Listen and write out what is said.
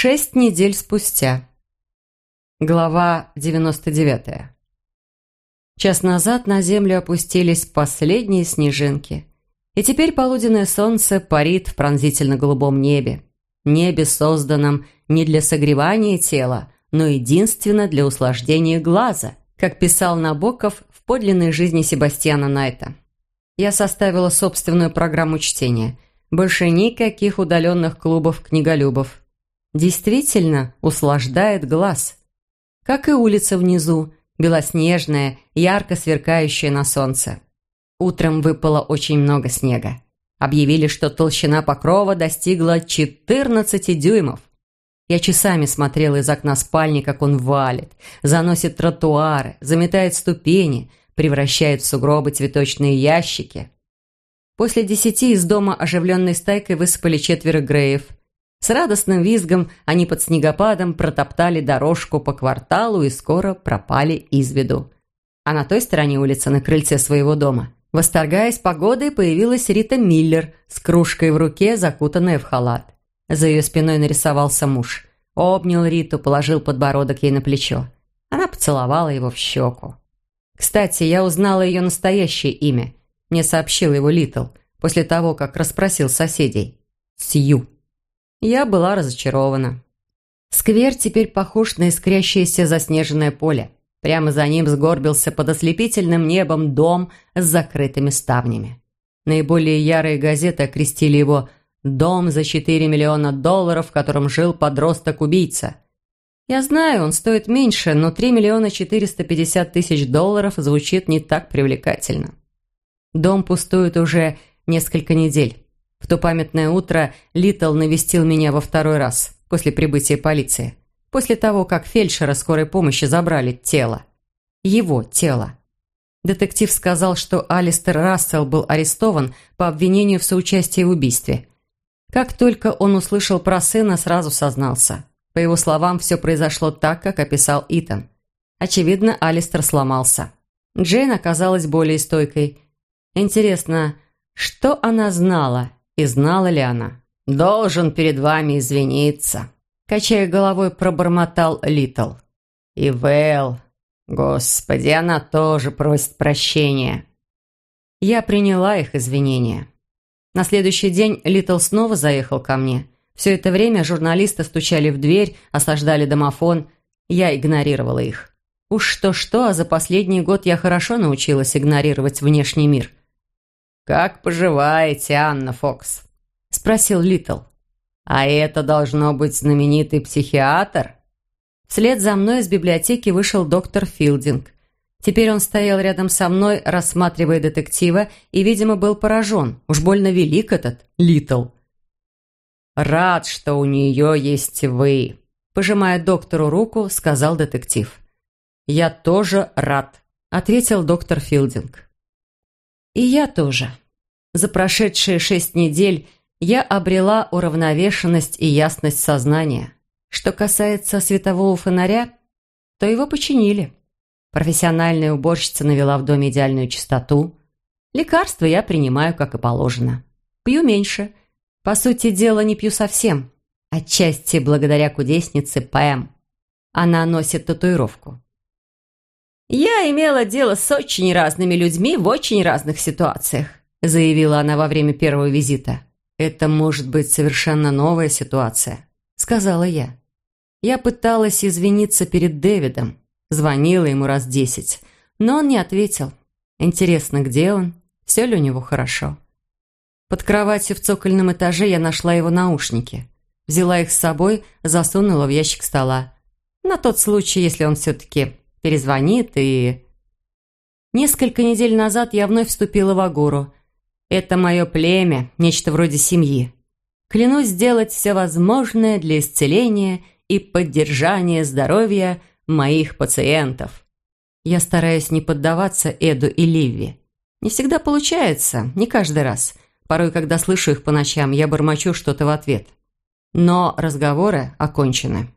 6 недель спустя. Глава 99. Час назад на землю опустились последние снежинки. И теперь полуденное солнце парит в пронзительно-голубом небе. Небе, созданном не для согревания тела, но единственно для услаждения глаза, как писал Набоков в подлинной жизни Себастьяна Найта. Я составила собственную программу чтения. Больше никаких удаленных клубов книголюбов. Действительно услаждает глаз. Как и улица внизу, белоснежная, ярко сверкающая на солнце. Утром выпало очень много снега. Объявили, что толщина покрова достигла 14 дюймов. Я часами смотрела из окна спальни, как он валит, заносит тротуары, заметает ступени, превращает в сугробы цветочные ящики. После 10 из дома оживленной стайкой высыпали 4 Греев. С радостным визгом они под снегопадом протоптали дорожку по кварталу и скоро пропали из виду. А на той стороне улицы, на крыльце своего дома, восторгаясь погодой, появилась Рита Миллер с кружкой в руке, закутанная в халат. За ее спиной нарисовался муж. Обнял Риту, положил подбородок ей на плечо. Она поцеловала его в щеку. Кстати, я узнала ее настоящее имя. Мне сообщил его Литл после того, как расспросил соседей. Сью. Я была разочарована. Сквер теперь похож на искрящееся заснеженное поле. Прямо за ним сгорбился под ослепительным небом дом с закрытыми ставнями. Наиболее ярые газеты окрестили его «Дом за $4 миллиона, в котором жил подросток-убийца». Я знаю, он стоит меньше, но $3 450 000 звучит не так привлекательно. Дом пустует уже несколько недель. В то памятное утро Литл навестил меня во второй раз, после прибытия полиции. После того, как фельдшера скорой помощи забрали тело. Его тело. Детектив сказал, что Алистер Рассел был арестован по обвинению в соучастии в убийстве. Как только он услышал про сына, сразу сознался. По его словам, все произошло так, как описал Итан. Очевидно, Алистер сломался. Джейн оказалась более стойкой. Интересно, что она знала? И знала ли она? «Должен перед вами извиниться», – качая головой, пробормотал Литл. «И Вэл, господи, она тоже просит прощения». Я приняла их извинения. На следующий день Литл снова заехал ко мне. Все это время журналисты стучали в дверь, осаждали домофон. Я игнорировала их. Уж что-что, а за последний год я хорошо научилась игнорировать внешний мир. «Как поживаете, Анна Фокс?» – спросил Литл. «А это должно быть знаменитый психиатр?» Вслед за мной из библиотеки вышел доктор Филдинг. Теперь он стоял рядом со мной, рассматривая детектива, и, видимо, был поражен. Уж больно велик этот Литл. «Рад, что у нее есть вы», – пожимая доктору руку, сказал детектив. «Я тоже рад», – ответил доктор Филдинг. И я тоже. За прошедшие 6 недель я обрела уравновешенность и ясность сознания. Что касается светового фонаря, то его починили. Профессиональная уборщица навела в доме идеальную чистоту. Лекарства я принимаю, как и положено. Пью меньше. По сути дела, не пью совсем. Отчасти благодаря кудеснице Пэм. Она носит татуировку. «Я имела дело с очень разными людьми в очень разных ситуациях», заявила она во время первого визита. «Это может быть совершенно новая ситуация», сказала я. Я пыталась извиниться перед Дэвидом, звонила ему раз 10, но он не ответил. Интересно, где он? Все ли у него хорошо? Под кроватью в цокольном этаже я нашла его наушники. Взяла их с собой, засунула в ящик стола. На тот случай, если он все-таки перезвонит и... Несколько недель назад я вновь вступила в Агуру. Это мое племя, нечто вроде семьи. Клянусь сделать все возможное для исцеления и поддержания здоровья моих пациентов. Я стараюсь не поддаваться Эду и Ливи. Не всегда получается, не каждый раз. Порой, когда слышу их по ночам, я бормочу что-то в ответ. Но разговоры окончены.